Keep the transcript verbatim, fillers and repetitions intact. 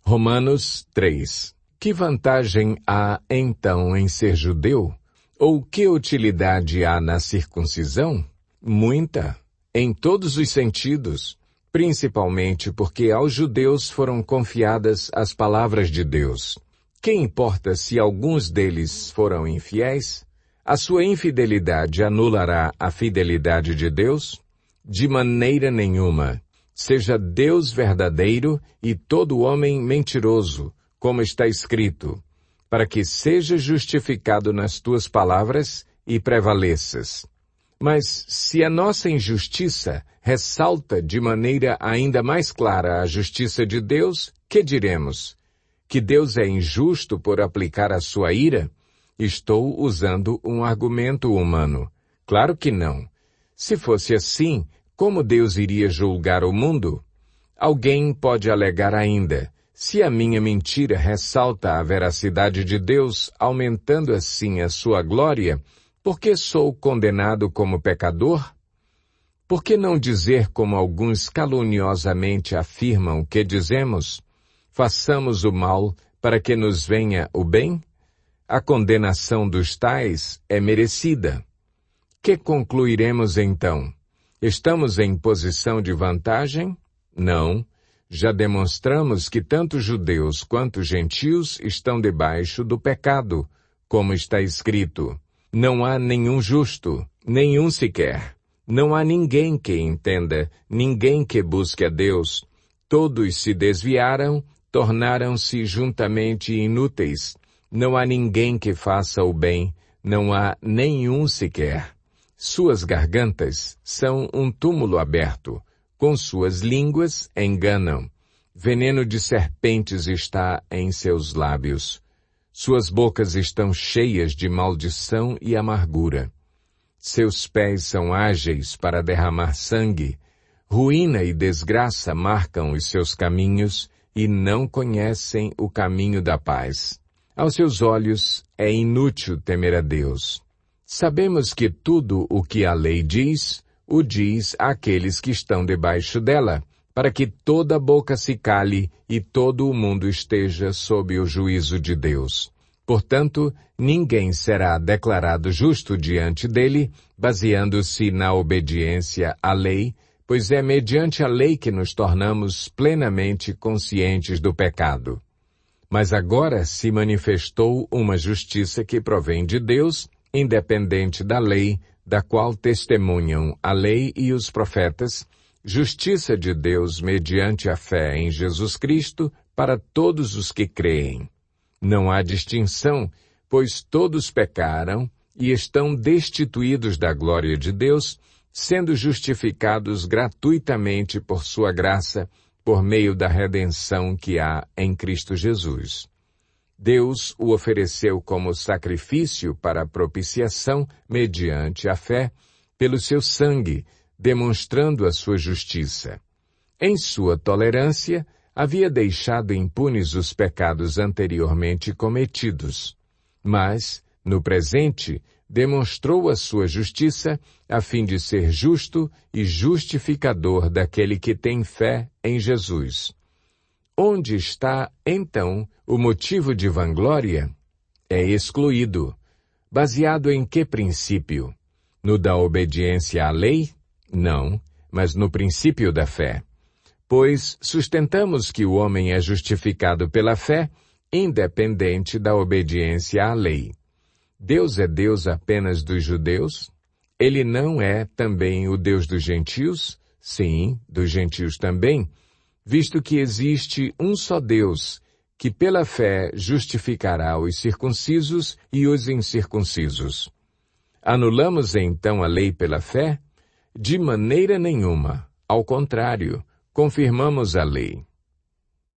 Romanos três. Que vantagem há, então, em ser judeu? Ou que utilidade há na circuncisão? Muita, em todos os sentidos, principalmente porque aos judeus foram confiadas as palavras de Deus. Que importa se alguns deles foram infiéis? A sua infidelidade anulará a fidelidade de Deus? De maneira nenhuma. Seja Deus verdadeiro e todo homem mentiroso, como está escrito, para que seja justificado nas tuas palavras e prevaleças. Mas se a nossa injustiça ressalta de maneira ainda mais clara a justiça de Deus, que diremos? Que Deus é injusto por aplicar a sua ira? Estou usando um argumento humano. Claro que não. Se fosse assim, como Deus iria julgar o mundo? Alguém pode alegar ainda, se a minha mentira ressalta a veracidade de Deus, aumentando assim a sua glória, por que sou condenado como pecador? Por que não dizer como alguns caluniosamente afirmam que dizemos? Façamos o mal para que nos venha o bem? A condenação dos tais é merecida. Que concluiremos então? Estamos em posição de vantagem? Não. Já demonstramos que tanto judeus quanto gentios estão debaixo do pecado, como está escrito. Não há nenhum justo, nenhum sequer. Não há ninguém que entenda, ninguém que busque a Deus. Todos se desviaram, tornaram-se juntamente inúteis. Não há ninguém que faça o bem, não há nenhum sequer. Suas gargantas são um túmulo aberto, com suas línguas enganam. Veneno de serpentes está em seus lábios. Suas bocas estão cheias de maldição e amargura. Seus pés são ágeis para derramar sangue. Ruína e desgraça marcam os seus caminhos e não conhecem o caminho da paz. Aos seus olhos é inútil temer a Deus. Sabemos que tudo o que a lei diz, o diz àqueles que estão debaixo dela, para que toda boca se cale e todo o mundo esteja sob o juízo de Deus. Portanto, ninguém será declarado justo diante dele, baseando-se na obediência à lei, pois é mediante a lei que nos tornamos plenamente conscientes do pecado. Mas agora se manifestou uma justiça que provém de Deus, independente da lei, da qual testemunham a lei e os profetas, justiça de Deus mediante a fé em Jesus Cristo para todos os que creem. Não há distinção, pois todos pecaram e estão destituídos da glória de Deus, sendo justificados gratuitamente por sua graça, por meio da redenção que há em Cristo Jesus. Deus o ofereceu como sacrifício para a propiciação mediante a fé, pelo seu sangue, demonstrando a sua justiça. Em sua tolerância, havia deixado impunes os pecados anteriormente cometidos. Mas, no presente, demonstrou a sua justiça a fim de ser justo e justificador daquele que tem fé em Jesus. Onde está, então, o motivo de vanglória? É excluído. Baseado em que princípio? No da obediência à lei? Não, mas no princípio da fé. Pois sustentamos que o homem é justificado pela fé, independente da obediência à lei. Deus é Deus apenas dos judeus? Ele não é também o Deus dos gentios? Sim, dos gentios também, visto que existe um só Deus, que pela fé justificará os circuncisos e os incircuncisos. Anulamos então a lei pela fé? De maneira nenhuma. Ao contrário, confirmamos a lei.